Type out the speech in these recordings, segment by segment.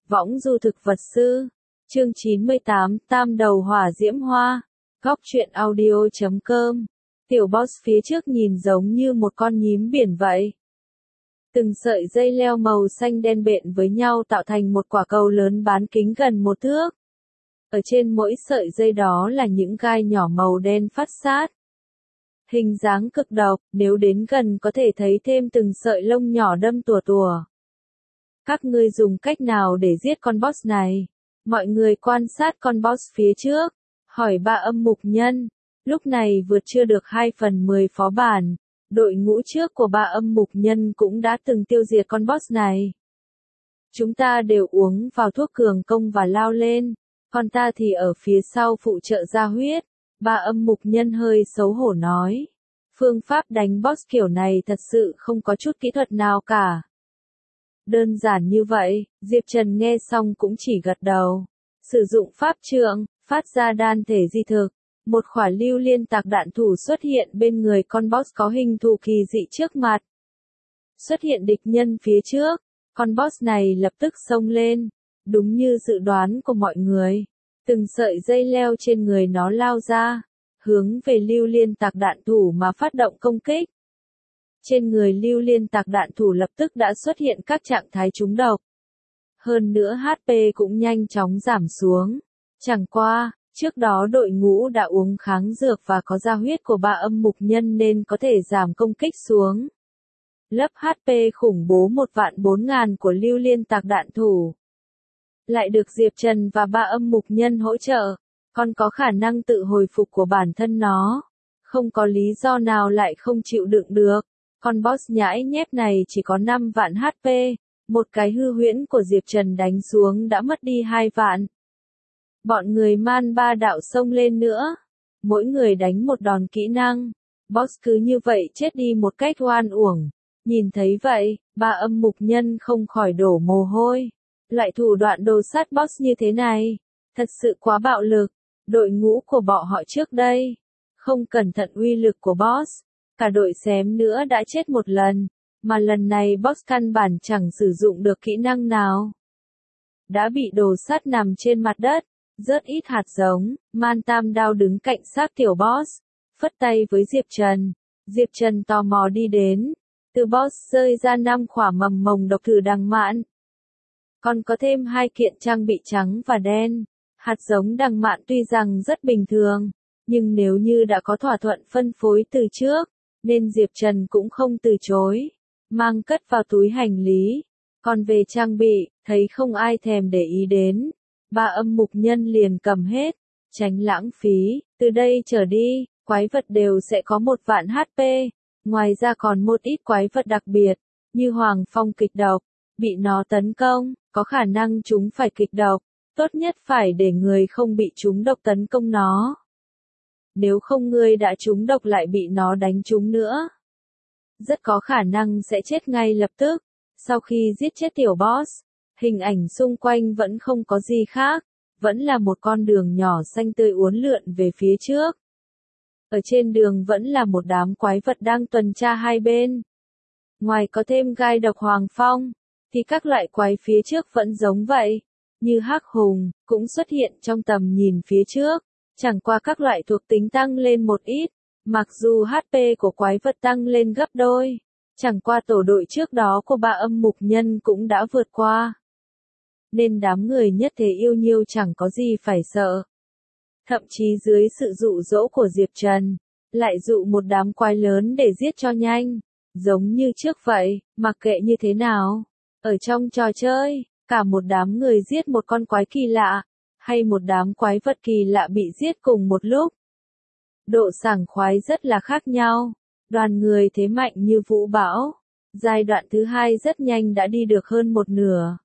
Võng du thực vật sư. Chương 98, Tam đầu hỏa diễm hoa. Góc truyện audio.com. Tiểu boss phía trước nhìn giống như một con nhím biển vậy. Từng sợi dây leo màu xanh đen bện với nhau tạo thành một quả cầu lớn bán kính gần 1 thước. Ở trên mỗi sợi dây đó là những gai nhỏ màu đen phát sát. Hình dáng cực độc, nếu đến gần có thể thấy thêm từng sợi lông nhỏ đâm tùa tùa. Các ngươi dùng cách nào để giết con boss này? Mọi người quan sát con boss phía trước, hỏi Ba Âm Mục Nhân. Lúc này vượt chưa được 2/10 phó bản, đội ngũ trước của Ba Âm Mục Nhân cũng đã từng tiêu diệt con boss này. Chúng ta đều uống vào thuốc cường công và lao lên, còn ta thì ở phía sau phụ trợ ra huyết. Ba Âm Mục Nhân hơi xấu hổ nói. Phương pháp đánh boss kiểu này thật sự không có chút kỹ thuật nào cả. Đơn giản như vậy, Diệp Trần nghe xong cũng chỉ gật đầu. Sử dụng pháp trượng, phát ra đan thể di thực. Một quả lưu liên tạc đạn thủ xuất hiện bên người con boss có hình thù kỳ dị trước mặt. Xuất hiện địch nhân phía trước, con boss này lập tức xông lên. Đúng như dự đoán của mọi người. Từng sợi dây leo trên người nó lao ra, hướng về lưu liên tạc đạn thủ mà phát động công kích. Trên người lưu liên tạc đạn thủ lập tức đã xuất hiện các trạng thái trúng độc. Hơn nữa HP cũng nhanh chóng giảm xuống. Chẳng qua, trước đó đội ngũ đã uống kháng dược và có ra huyết của Ba Âm Mục Nhân nên có thể giảm công kích xuống. Lấp HP khủng bố 1.400.000 của lưu liên tạc đạn thủ. Lại được Diệp Trần và Ba Âm Mục Nhân hỗ trợ, còn có khả năng tự hồi phục của bản thân nó. Không có lý do nào lại không chịu đựng được. Con boss nhãi nhép này chỉ có 5 vạn HP, một cái hư huyễn của Diệp Trần đánh xuống đã mất đi 2 vạn. Bọn người man ba đạo xông lên nữa, mỗi người đánh một đòn kỹ năng, boss cứ như vậy chết đi một cách oan uổng. Nhìn thấy vậy, Ba Âm Mục Nhân không khỏi đổ mồ hôi. Loại thủ đoạn đồ sát boss như thế này, thật sự quá bạo lực. Đội ngũ của bọn họ trước đây, không cẩn thận uy lực của boss. Cả đội xém nữa đã chết một lần, mà lần này boss căn bản chẳng sử dụng được kỹ năng nào. Đã bị đồ sắt nằm trên mặt đất, rớt ít hạt giống, Man Tam Đao đứng cạnh xác tiểu boss, phất tay với Diệp Trần. Diệp Trần tò mò đi đến, từ boss rơi ra 5 quả mầm mồng độc thử đằng mạn. Còn có thêm 2 kiện trang bị trắng và đen, hạt giống đằng mạn tuy rằng rất bình thường, nhưng nếu như đã có thỏa thuận phân phối từ trước, nên Diệp Trần cũng không từ chối, mang cất vào túi hành lý. Còn về trang bị, thấy không ai thèm để ý đến, Ba Âm Mục Nhân liền cầm hết, tránh lãng phí. Từ đây trở đi, quái vật đều sẽ có 1 vạn HP, ngoài ra còn một ít quái vật đặc biệt, như Hoàng Phong kịch độc, bị nó tấn công, có khả năng chúng phải kịch độc, tốt nhất phải để người không bị trúng độc tấn công nó. Nếu không ngươi đã trúng độc lại bị nó đánh trúng nữa, rất có khả năng sẽ chết ngay lập tức. Sau khi giết chết tiểu boss, hình ảnh xung quanh vẫn không có gì khác, vẫn là một con đường nhỏ xanh tươi uốn lượn về phía trước. Ở trên đường vẫn là một đám quái vật đang tuần tra hai bên. Ngoài có thêm gai độc Hoàng Phong, thì các loại quái phía trước vẫn giống vậy, như hắc hùng, cũng xuất hiện trong tầm nhìn phía trước. Chẳng qua các loại thuộc tính tăng lên một ít, mặc dù HP của quái vật tăng lên gấp đôi. Chẳng qua tổ đội trước đó của Ba Âm Mục Nhân cũng đã vượt qua. Nên đám người nhất thế yêu nhiêu chẳng có gì phải sợ. Thậm chí dưới sự dụ dỗ của Diệp Trần, lại dụ một đám quái lớn để giết cho nhanh. Giống như trước vậy, mặc kệ như thế nào. Ở trong trò chơi, cả một đám người giết một con quái kỳ lạ, hay một đám quái vật kỳ lạ bị giết cùng một lúc. Độ sảng khoái rất là khác nhau. Đoàn người thế mạnh như vũ bão. Giai đoạn thứ 2 rất nhanh đã đi được hơn 1/2.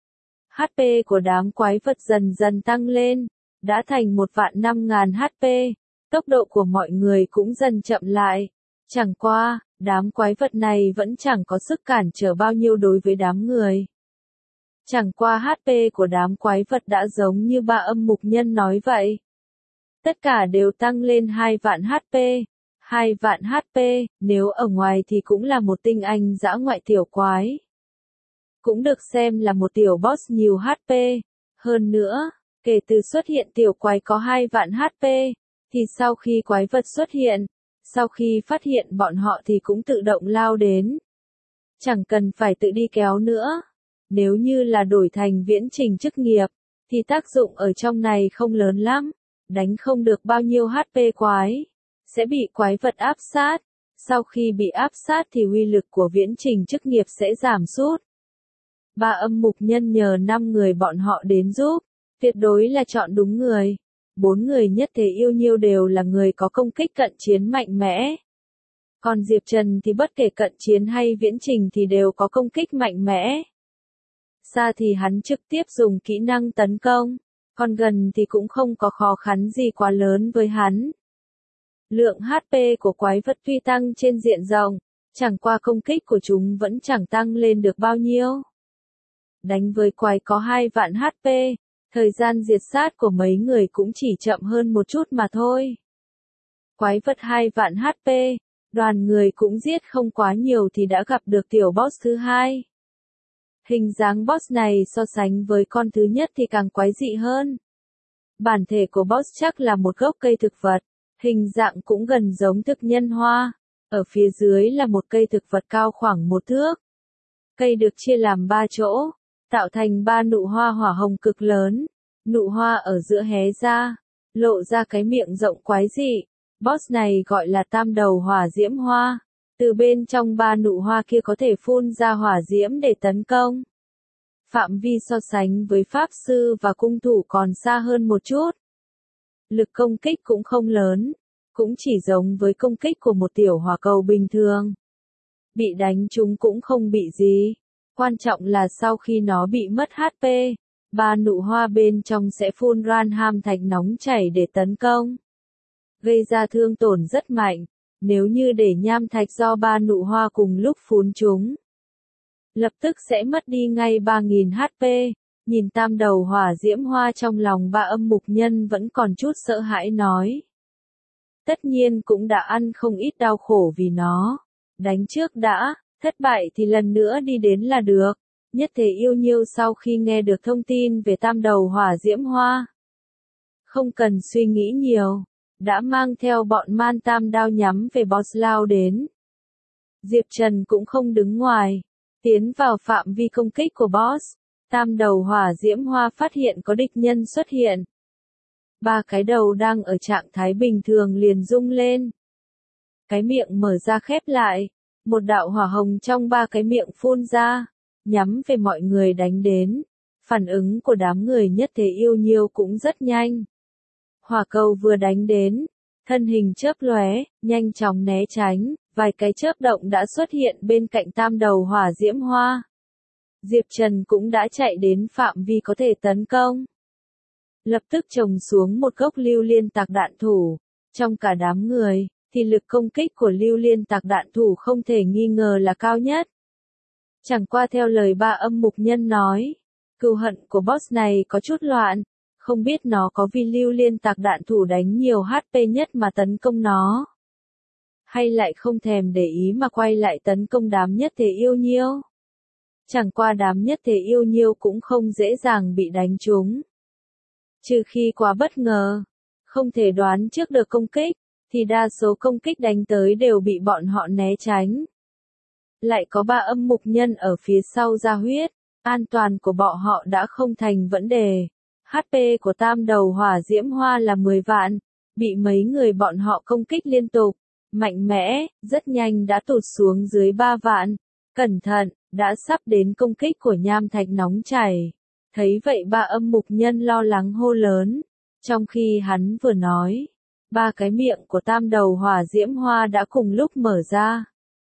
HP của đám quái vật dần dần tăng lên, đã thành 1.500.000 HP. Tốc độ của mọi người cũng dần chậm lại. Chẳng qua, đám quái vật này vẫn chẳng có sức cản trở bao nhiêu đối với đám người. Chẳng qua HP của đám quái vật đã giống như Ba Âm Mục Nhân nói vậy. Tất cả đều tăng lên 2 vạn HP. 2 vạn HP, nếu ở ngoài thì cũng là một tinh anh dã ngoại tiểu quái. cũng được xem là một tiểu boss nhiều HP. Hơn nữa, kể từ xuất hiện tiểu quái có 2 vạn HP, thì sau khi quái vật xuất hiện, sau khi phát hiện bọn họ thì cũng tự động lao đến. Chẳng cần phải tự đi kéo nữa. Nếu như là đổi thành viễn trình chức nghiệp, thì tác dụng ở trong này không lớn lắm. Đánh không được bao nhiêu HP quái, sẽ bị quái vật áp sát. Sau khi bị áp sát thì uy lực của viễn trình chức nghiệp sẽ giảm sút. Ba âm mục nhân nhờ 5 người bọn họ đến giúp, tuyệt đối là chọn đúng người. 4 người nhất thể yêu nhiêu đều là người có công kích cận chiến mạnh mẽ. Còn Diệp Trần thì bất kể cận chiến hay viễn trình thì đều có công kích mạnh mẽ. Xa thì hắn trực tiếp dùng kỹ năng tấn công, còn gần thì cũng không có khó khăn gì quá lớn với hắn. Lượng HP của quái vật tuy tăng trên diện rộng, chẳng qua công kích của chúng vẫn chẳng tăng lên được bao nhiêu. Đánh với quái có 2 vạn HP, thời gian diệt sát của mấy người cũng chỉ chậm hơn một chút mà thôi. Quái vật 2 vạn HP, đoàn người cũng giết không quá nhiều thì đã gặp được tiểu boss thứ 2. Hình dáng boss này so sánh với con thứ nhất thì càng quái dị hơn. Bản thể của boss chắc là một gốc cây thực vật, hình dạng cũng gần giống thực nhân hoa. Ở phía dưới là một cây thực vật cao khoảng 1 thước. Cây được chia làm 3 chỗ, tạo thành 3 nụ hoa hỏa hồng cực lớn. Nụ hoa ở giữa hé ra, lộ ra cái miệng rộng quái dị. Boss này gọi là tam đầu hỏa diễm hoa. Từ bên trong 3 nụ hoa kia có thể phun ra hỏa diễm để tấn công. Phạm vi so sánh với pháp sư và cung thủ còn xa hơn một chút. Lực công kích cũng không lớn, cũng chỉ giống với công kích của một tiểu hỏa cầu bình thường. Bị đánh chúng cũng không bị gì. Quan trọng là sau khi nó bị mất HP, 3 nụ hoa bên trong sẽ phun ran ham thạch nóng chảy để tấn công. Gây ra thương tổn rất mạnh, nếu như để nham thạch do 3 nụ hoa cùng lúc phun chúng. Lập tức sẽ mất đi ngay 3.000 HP, nhìn tam đầu hỏa diễm hoa trong lòng ba âm mục nhân vẫn còn chút sợ hãi nói. Tất nhiên cũng đã ăn không ít đau khổ vì nó. Đánh trước đã, thất bại thì lần nữa đi đến là được. Nhất thể yêu nhiêu sau khi nghe được thông tin về tam đầu hỏa diễm hoa. Không cần suy nghĩ nhiều, đã mang theo bọn man tam đao nhắm về boss lao đến. Diệp Trần cũng không đứng ngoài, tiến vào phạm vi công kích của boss. Tam đầu hỏa diễm hoa phát hiện có địch nhân xuất hiện. 3 cái đầu đang ở trạng thái bình thường liền rung lên. Cái miệng mở ra khép lại, một đạo hỏa hồng trong 3 cái miệng phun ra, nhắm về mọi người đánh đến. Phản ứng của đám người nhất thể yêu nhiêu cũng rất nhanh. Hỏa cầu vừa đánh đến, thân hình chớp lóe, nhanh chóng né tránh, vài cái chớp động đã xuất hiện bên cạnh tam đầu hỏa diễm hoa. Diệp Trần cũng đã chạy đến phạm vi có thể tấn công. Lập tức trồng xuống một gốc lưu liên tạc đạn thủ. Trong cả đám người, thì lực công kích của lưu liên tạc đạn thủ không thể nghi ngờ là cao nhất. Chẳng qua theo lời ba âm mục nhân nói, cừu hận của boss này có chút loạn, không biết nó có vì lưu liên tạc đạn thủ đánh nhiều HP nhất mà tấn công nó. Hay lại không thèm để ý mà quay lại tấn công đám nhất thể yêu nhiêu. Chẳng qua đám nhất thể yêu nhiêu cũng không dễ dàng bị đánh trúng. Trừ khi quá bất ngờ, không thể đoán trước được công kích, thì đa số công kích đánh tới đều bị bọn họ né tránh. Lại có 3 âm mục nhân ở phía sau ra huyết, an toàn của bọn họ đã không thành vấn đề. HP của tam đầu hỏa diễm hoa là 10 vạn, bị mấy người bọn họ công kích liên tục, mạnh mẽ, rất nhanh đã tụt xuống dưới 3 vạn. Cẩn thận, đã sắp đến công kích của nham thạch nóng chảy. Thấy vậy 3 âm mục nhân lo lắng hô lớn, trong khi hắn vừa nói, 3 cái miệng của tam đầu hỏa diễm hoa đã cùng lúc mở ra.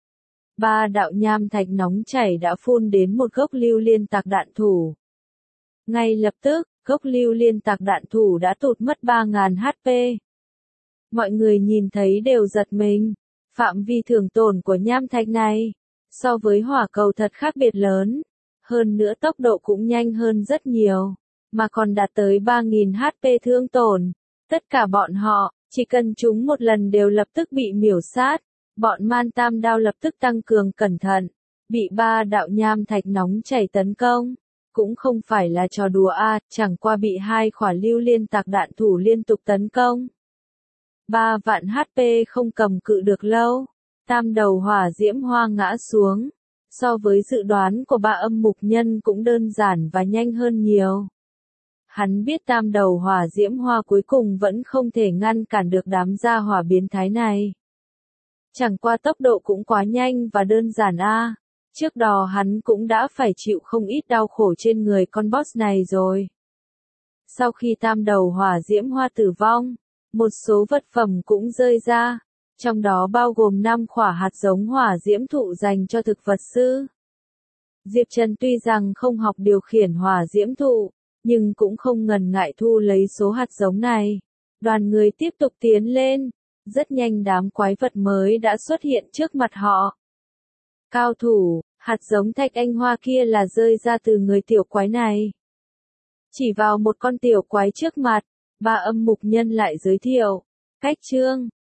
3 đạo nham thạch nóng chảy đã phun đến một gốc lưu liên tạc đạn thủ. Ngay lập tức, gốc lưu liên tạc đạn thủ đã tụt mất 3.000 HP. Mọi người nhìn thấy đều giật mình, phạm vi thương tổn của nham thạch này, so với hỏa cầu thật khác biệt lớn. Hơn nữa tốc độ cũng nhanh hơn rất nhiều, mà còn đạt tới 3.000 HP thương tổn. Tất cả bọn họ, chỉ cần chúng một lần đều lập tức bị miểu sát. Bọn man tam đao lập tức tăng cường cẩn thận. bị 3 đạo nham thạch nóng chảy tấn công. Cũng không phải là trò đùa chẳng qua bị 2 khỏa lưu liên tạc đạn thủ liên tục tấn công. 3 vạn HP không cầm cự được lâu. Tam đầu hỏa diễm hoa ngã xuống. So với dự đoán của 3 âm mục nhân cũng đơn giản và nhanh hơn nhiều. Hắn biết tam đầu hỏa diễm hoa cuối cùng vẫn không thể ngăn cản được đám gia hỏa biến thái này. Chẳng qua tốc độ cũng quá nhanh và đơn giản Trước đó hắn cũng đã phải chịu không ít đau khổ trên người con boss này rồi. Sau khi tam đầu hỏa diễm hoa tử vong, một số vật phẩm cũng rơi ra, trong đó bao gồm 5 khỏa hạt giống hỏa diễm thụ dành cho thực vật sư. Diệp Trần tuy rằng không học điều khiển hỏa diễm thụ, nhưng cũng không ngần ngại thu lấy số hạt giống này. Đoàn người tiếp tục tiến lên, rất nhanh đám quái vật mới đã xuất hiện trước mặt họ. Cao thủ, hạt giống thạch anh hoa kia là rơi ra từ người tiểu quái này. Chỉ vào một con tiểu quái trước mặt, 3 âm mục nhân lại giới thiệu. Cách chương